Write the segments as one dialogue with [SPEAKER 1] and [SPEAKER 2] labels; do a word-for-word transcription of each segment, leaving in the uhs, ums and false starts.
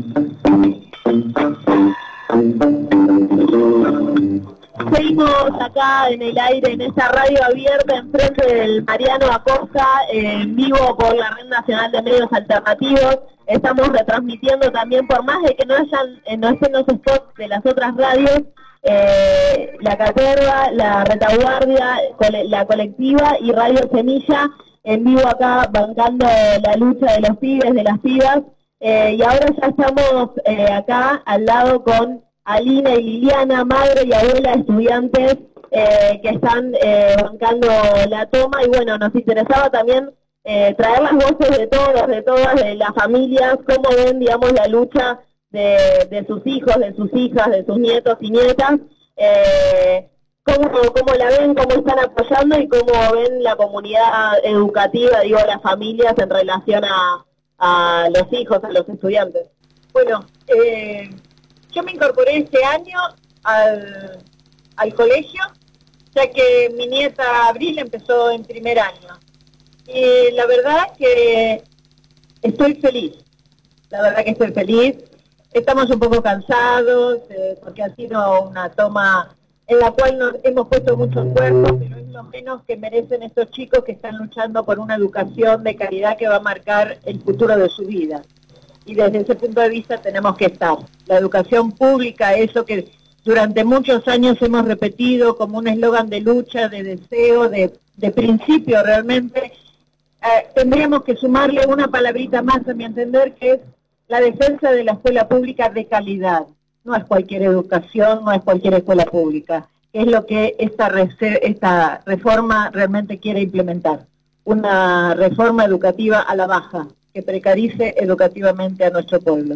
[SPEAKER 1] Seguimos acá en el aire, en esta radio abierta, enfrente del Mariano Acosta, eh, en vivo por la Red Nacional de Medios Alternativos. Estamos retransmitiendo también, por más de que no hayan, eh, no estén los spots de las otras radios, eh, La Caterva, La Retaguardia, cole, La Colectiva y Radio Semilla, en vivo acá bancando la lucha de los pibes, de las pibas. Eh, y ahora ya estamos eh, acá al lado con Alina y Liliana, madre y abuela de estudiantes eh, que están eh, bancando la toma. Y bueno, nos interesaba también eh, traer las voces de todos, de todas, de las familias, cómo ven, digamos, la lucha de, de sus hijos, de sus hijas, de sus nietos y nietas, eh, cómo, cómo la ven, cómo están apoyando y cómo ven la comunidad educativa, digo, las familias en relación a, a los hijos, a los estudiantes.
[SPEAKER 2] Bueno, eh... yo me incorporé este año al, al colegio, ya que mi nieta Abril empezó en primer año. Y la verdad que estoy feliz, la verdad que estoy feliz. Estamos un poco cansados, eh, porque ha sido una toma en la cual nos hemos puesto mucho esfuerzo, pero es lo menos que merecen estos chicos que están luchando por una educación de calidad que va a marcar el futuro de su vida. Y desde ese punto de vista tenemos que estar. La educación pública, eso que durante muchos años hemos repetido como un eslogan de lucha, de deseo, de, de principio realmente, eh, tendríamos que sumarle una palabrita más, a mi entender, que es la defensa de la escuela pública de calidad. No es cualquier educación, no es cualquier escuela pública. Es lo que esta, esta reforma realmente quiere implementar. Una reforma educativa a la baja, que precarice educativamente a nuestro pueblo.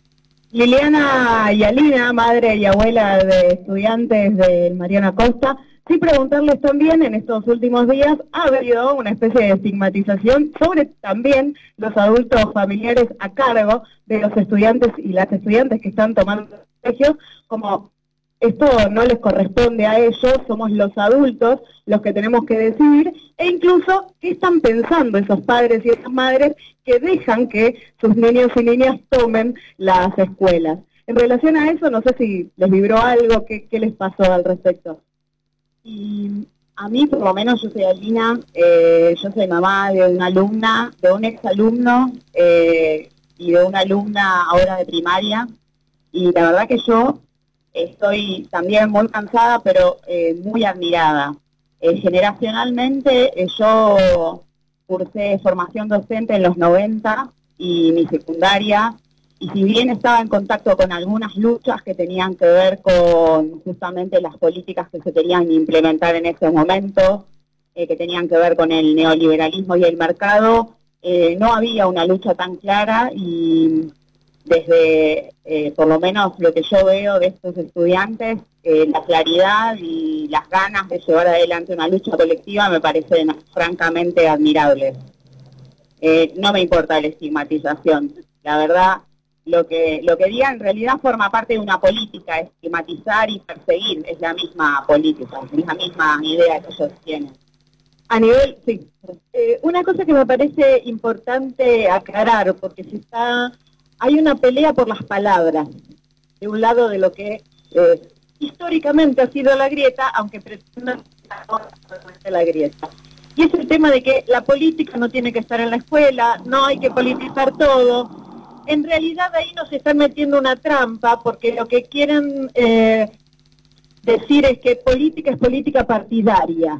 [SPEAKER 3] Liliana y Alina, madre y abuela de estudiantes del Mariano Acosta, sí preguntarles también, en estos últimos días ha habido una especie de estigmatización sobre también los adultos familiares a cargo de los estudiantes y las estudiantes que están tomando el colegio, como esto no les corresponde a ellos, somos los adultos los que tenemos que decidir, e incluso qué están pensando esos padres y esas madres que dejan que sus niños y niñas tomen las escuelas. En relación a eso, no sé si les vibró algo, qué, qué les pasó al respecto.
[SPEAKER 4] Y a mí, por lo menos, yo soy Alina, eh, yo soy mamá de una alumna, de un exalumno eh, y de una alumna ahora de primaria, y la verdad que yo estoy también muy cansada, pero eh, muy admirada. Eh, generacionalmente, eh, yo cursé formación docente en los noventa y mi secundaria, y si bien estaba en contacto con algunas luchas que tenían que ver con justamente las políticas que se querían implementar en ese momento, eh, que tenían que ver con el neoliberalismo y el mercado, eh, no había una lucha tan clara, y desde, eh, por lo menos lo que yo veo de estos estudiantes, eh, la claridad y las ganas de llevar adelante una lucha colectiva me parecen francamente admirables. Eh, no me importa la estigmatización, la verdad, lo que, lo que diga en realidad forma parte de una política, estigmatizar y perseguir, es la misma política, es la misma idea que ellos tienen.
[SPEAKER 2] A nivel, sí, eh, una cosa que me parece importante aclarar, porque se está... hay una pelea por las palabras, de un lado de lo que eh, históricamente ha sido la grieta, aunque pretendan la grieta. Y es el tema de que la política no tiene que estar en la escuela, no hay que politizar todo. En realidad ahí nos están metiendo una trampa, porque lo que quieren eh, decir es que política es política partidaria.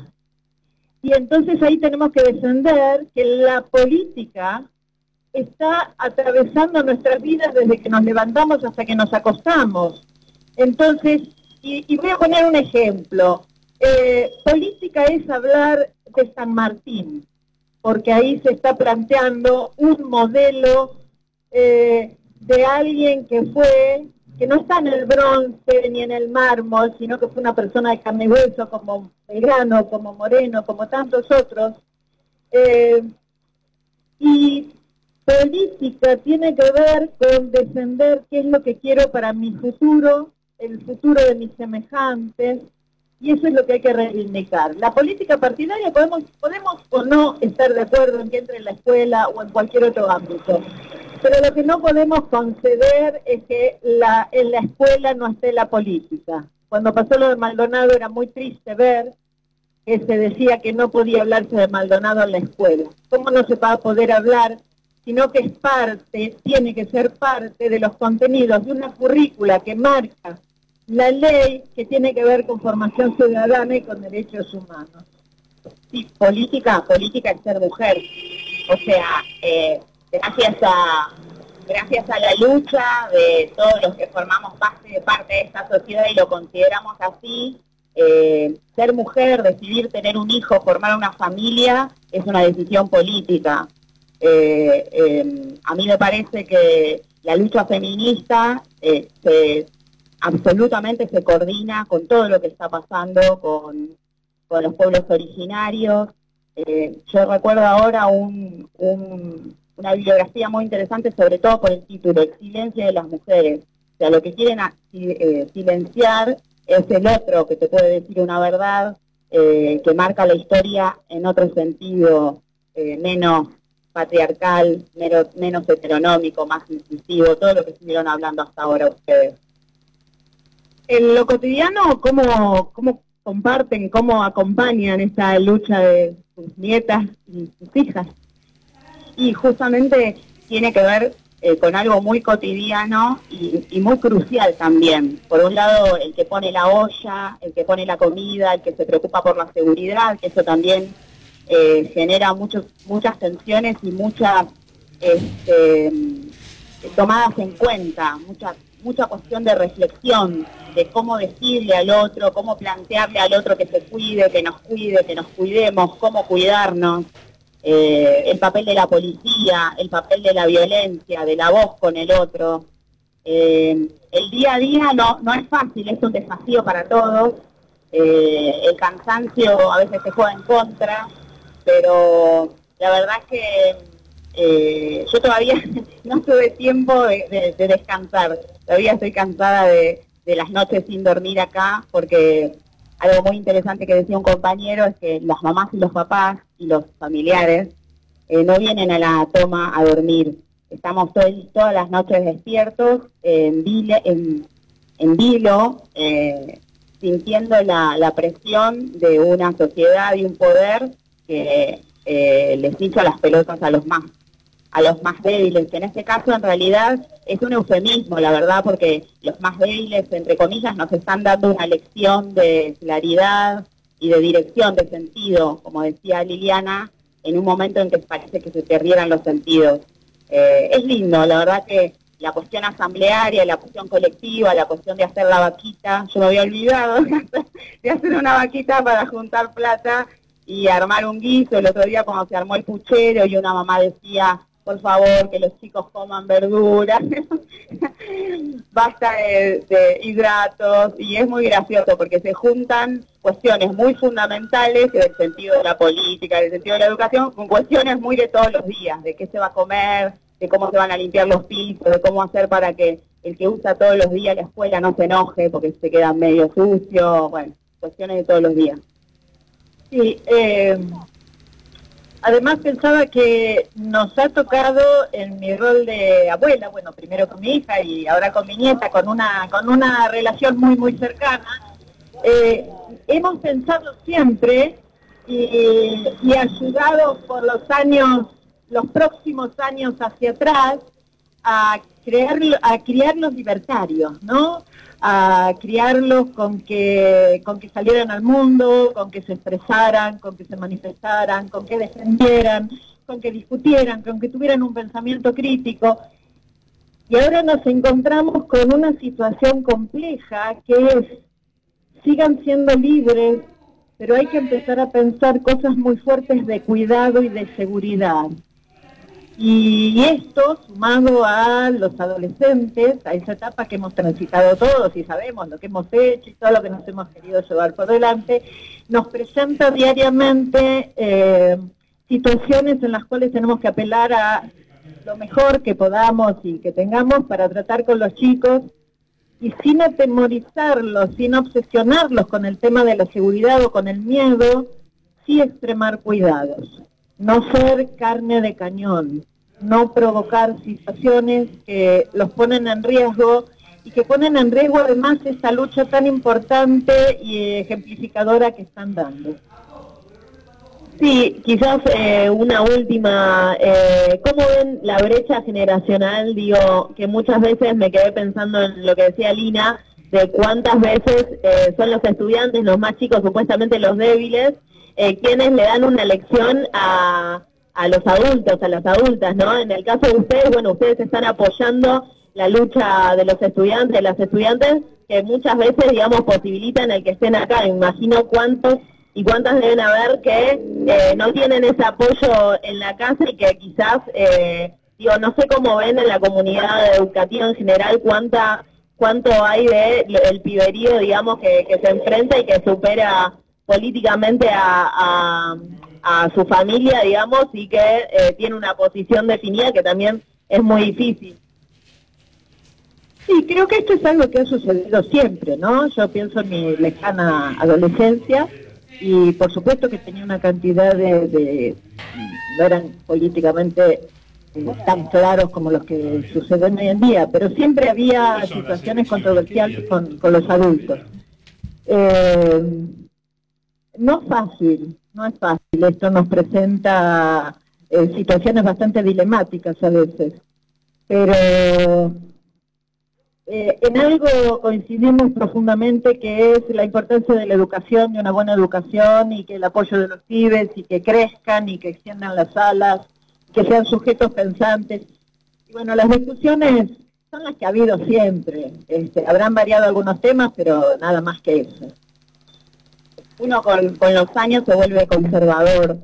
[SPEAKER 2] Y entonces ahí tenemos que defender que la política está atravesando nuestras vidas desde que nos levantamos hasta que nos acostamos. Entonces, y, y voy a poner un ejemplo. Eh, política es hablar de San Martín, porque ahí se está planteando un modelo eh, de alguien que fue, que no está en el bronce ni en el mármol, sino que fue una persona de carne y hueso, como Belgrano, como Moreno, como tantos otros. Eh, y política tiene que ver con defender qué es lo que quiero para mi futuro, el futuro de mis semejantes, y eso es lo que hay que reivindicar. La política partidaria podemos, podemos o no estar de acuerdo en que entre en la escuela o en cualquier otro ámbito, Pero lo que no podemos conceder es que la, en la escuela no esté la política. Cuando pasó lo de Maldonado era muy triste ver que se decía que no podía hablarse de Maldonado en la escuela. ¿Cómo no se va a poder hablar? Sino que es parte, tiene que ser parte de los contenidos de una currícula que marca la ley que tiene que ver con formación ciudadana y con derechos humanos.
[SPEAKER 4] Sí, política, política es ser mujer. O sea, eh, gracias a gracias a la lucha de todos los que formamos parte, parte de esta sociedad y lo consideramos así, eh, ser mujer, decidir tener un hijo, formar una familia, es una decisión política. Eh, eh, a mí me parece que la lucha feminista eh, se, absolutamente se coordina con todo lo que está pasando con, con los pueblos originarios. Eh, yo recuerdo ahora un, un, una bibliografía muy interesante, sobre todo por el título, El silencio de las mujeres. O sea, lo que quieren a, eh, silenciar es el otro que te puede decir una verdad, eh, que marca la historia en otro sentido, eh, menos patriarcal, menos, menos heteronómico, más inclusivo, todo lo que estuvieron hablando hasta ahora ustedes.
[SPEAKER 2] En lo cotidiano, ¿cómo, cómo comparten, cómo acompañan esta lucha de sus nietas y sus hijas?
[SPEAKER 4] Y justamente tiene que ver eh, con algo muy cotidiano y, y muy crucial también. Por un lado, el que pone la olla, el que pone la comida, el que se preocupa por la seguridad, que eso también eh, genera muchos, muchas tensiones y muchas este, tomadas en cuenta, mucha, mucha cuestión de reflexión, de cómo decirle al otro, cómo plantearle al otro que se cuide, que nos cuide, que nos cuidemos, cómo cuidarnos. Eh, el papel de la policía, el papel de la violencia, de la voz con el otro. Eh, el día a día no, no es fácil, es un desafío para todos. Eh, el cansancio a veces se juega en contra, pero la verdad es que eh, yo todavía no tuve tiempo de, de, de descansar. Todavía estoy cansada de, de las noches sin dormir acá, porque algo muy interesante que decía un compañero es que las mamás y los papás y los familiares eh, no vienen a la toma a dormir. Estamos todo, todas las noches despiertos, en, vile, en, en vilo, eh, sintiendo la, la presión de una sociedad y un poder que eh, les hincha las pelotas a los más a los más débiles, que en este caso en realidad es un eufemismo, la verdad, porque los más débiles, entre comillas, nos están dando una lección de claridad y de dirección, de sentido, como decía Liliana, en un momento en que parece que se perdieran los sentidos. Eh, es lindo, la verdad que la cuestión asamblearia, la cuestión colectiva, la cuestión de hacer la vaquita, yo me había olvidado de hacer una vaquita para juntar plata y armar un guiso. El otro día cuando se armó el puchero y una mamá decía, por favor, que los chicos coman verduras, basta de, de hidratos, y es muy gracioso porque se juntan cuestiones muy fundamentales del sentido de la política, del sentido de la educación, con cuestiones muy de todos los días, de qué se va a comer, de cómo se van a limpiar los pisos, de cómo hacer para que el que usa todos los días la escuela no se enoje porque se queda medio sucio, bueno, cuestiones de todos los días.
[SPEAKER 2] Sí, eh... además pensaba que nos ha tocado en mi rol de abuela, bueno, primero con mi hija y ahora con mi nieta, con una con una relación muy, muy cercana. Eh, hemos pensado siempre y, y ayudado por los años, los próximos años hacia atrás, a crear, a criar los libertarios, ¿no? A criarlos con que, con que salieran al mundo, con que se expresaran, con que se manifestaran, con que defendieran, con que discutieran, con que tuvieran un pensamiento crítico. Y ahora nos encontramos con una situación compleja que es, sigan siendo libres, pero hay que empezar a pensar cosas muy fuertes de cuidado y de seguridad. Y esto, sumado a los adolescentes, a esa etapa que hemos transitado todos y sabemos lo que hemos hecho y todo lo que nos hemos querido llevar por delante, nos presenta diariamente eh, situaciones en las cuales tenemos que apelar a lo mejor que podamos y que tengamos para tratar con los chicos, y sin atemorizarlos, sin obsesionarlos con el tema de la seguridad o con el miedo, sí extremar cuidados. No ser carne de cañón, no provocar situaciones que los ponen en riesgo y que ponen en riesgo además esta lucha tan importante y ejemplificadora que están dando.
[SPEAKER 1] Sí, quizás eh, una última, eh, ¿cómo ven la brecha generacional? Digo, que muchas veces me quedé pensando en lo que decía Lina, de cuántas veces eh, son los estudiantes, los más chicos, supuestamente los débiles, eh, quienes le dan una lección a, a los adultos, a las adultas, ¿no? En el caso de ustedes, bueno, ustedes están apoyando la lucha de los estudiantes, de las estudiantes, que muchas veces, digamos, posibilitan el que estén acá. Me imagino cuántos y cuántas deben haber que eh, no tienen ese apoyo en la casa y que quizás, eh, digo, no sé cómo ven en la comunidad educativa en general cuánta cuánto hay de el piberío, digamos, que, que se enfrenta y que supera políticamente a, a, a su familia, digamos, y que eh, tiene una posición definida que también es muy difícil.
[SPEAKER 2] Sí, creo que esto es algo que ha sucedido siempre, ¿no? Yo pienso en mi lejana adolescencia y por supuesto que tenía una cantidad de, de no eran políticamente eh, tan claros como los que suceden hoy en día, pero siempre había situaciones controversiales con, con los adultos. Eh, no es fácil, no es fácil, esto nos presenta eh, situaciones bastante dilemáticas a veces, pero Eh, en algo coincidimos profundamente, que es la importancia de la educación, de una buena educación, y que el apoyo de los pibes, y que crezcan, y que extiendan las alas, que sean sujetos pensantes. Y bueno, las discusiones son las que ha habido siempre. Este, habrán variado algunos temas, pero nada más que eso. Uno con, con los años se vuelve conservador,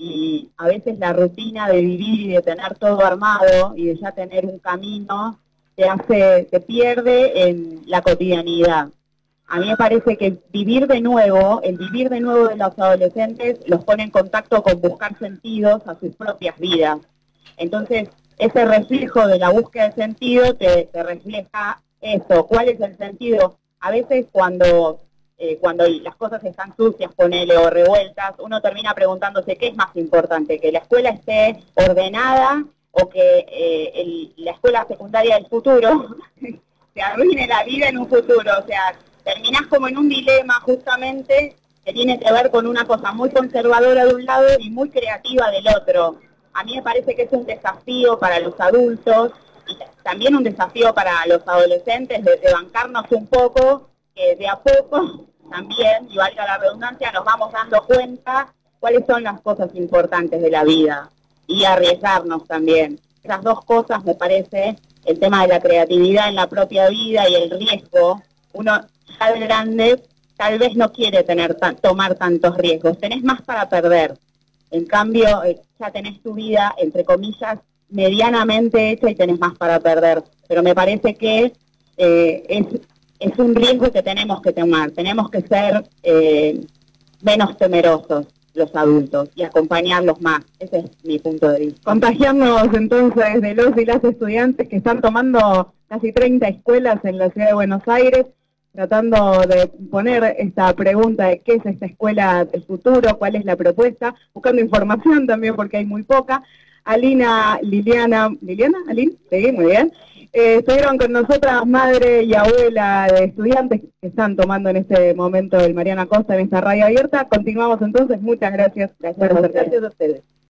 [SPEAKER 2] y a veces la rutina de vivir y de tener todo armado, y de ya tener un camino, te hace, te pierde en la cotidianidad. A mí me parece que vivir de nuevo, el vivir de nuevo de los adolescentes los pone en contacto con buscar sentidos a sus propias vidas. Entonces, ese reflejo de la búsqueda de sentido te, te refleja eso. ¿Cuál es el sentido? A veces cuando, eh, cuando las cosas están sucias, ponele, o revueltas, uno termina preguntándose qué es más importante, que la escuela esté ordenada o que eh, el, la escuela secundaria del futuro se arruine la vida en un futuro. O sea, terminás como en un dilema justamente que tiene que ver con una cosa muy conservadora de un lado y muy creativa del otro. A mí me parece que es un desafío para los adultos y también un desafío para los adolescentes de, de bancarnos un poco, que de a poco también, y valga la redundancia, nos vamos dando cuenta cuáles son las cosas importantes de la vida. Y arriesgarnos también. Esas dos cosas, me parece, el tema de la creatividad en la propia vida y el riesgo. Uno, ya de grande, tal vez no quiere tener tan, tomar tantos riesgos. Tenés más para perder. En cambio, eh, ya tenés tu vida, entre comillas, medianamente hecha y tenés más para perder. Pero me parece que eh, es, es un riesgo que tenemos que tomar. Tenemos que ser eh, menos temerosos los adultos y acompañarlos más. Ese es mi punto de vista.
[SPEAKER 3] Contagiarnos entonces de los y las estudiantes que están tomando casi treinta escuelas en la ciudad de Buenos Aires, tratando de poner esta pregunta de qué es esta escuela del futuro, cuál es la propuesta, buscando información también porque hay muy poca. Alina, Liliana, ¿Liliana? ¿Alin? Sí, muy bien. Eh, estuvieron con nosotras madre y abuela de estudiantes que están tomando en este momento el Mariano Acosta en esta radio abierta. Continuamos entonces. Muchas gracias.
[SPEAKER 2] Gracias, gracias a ustedes.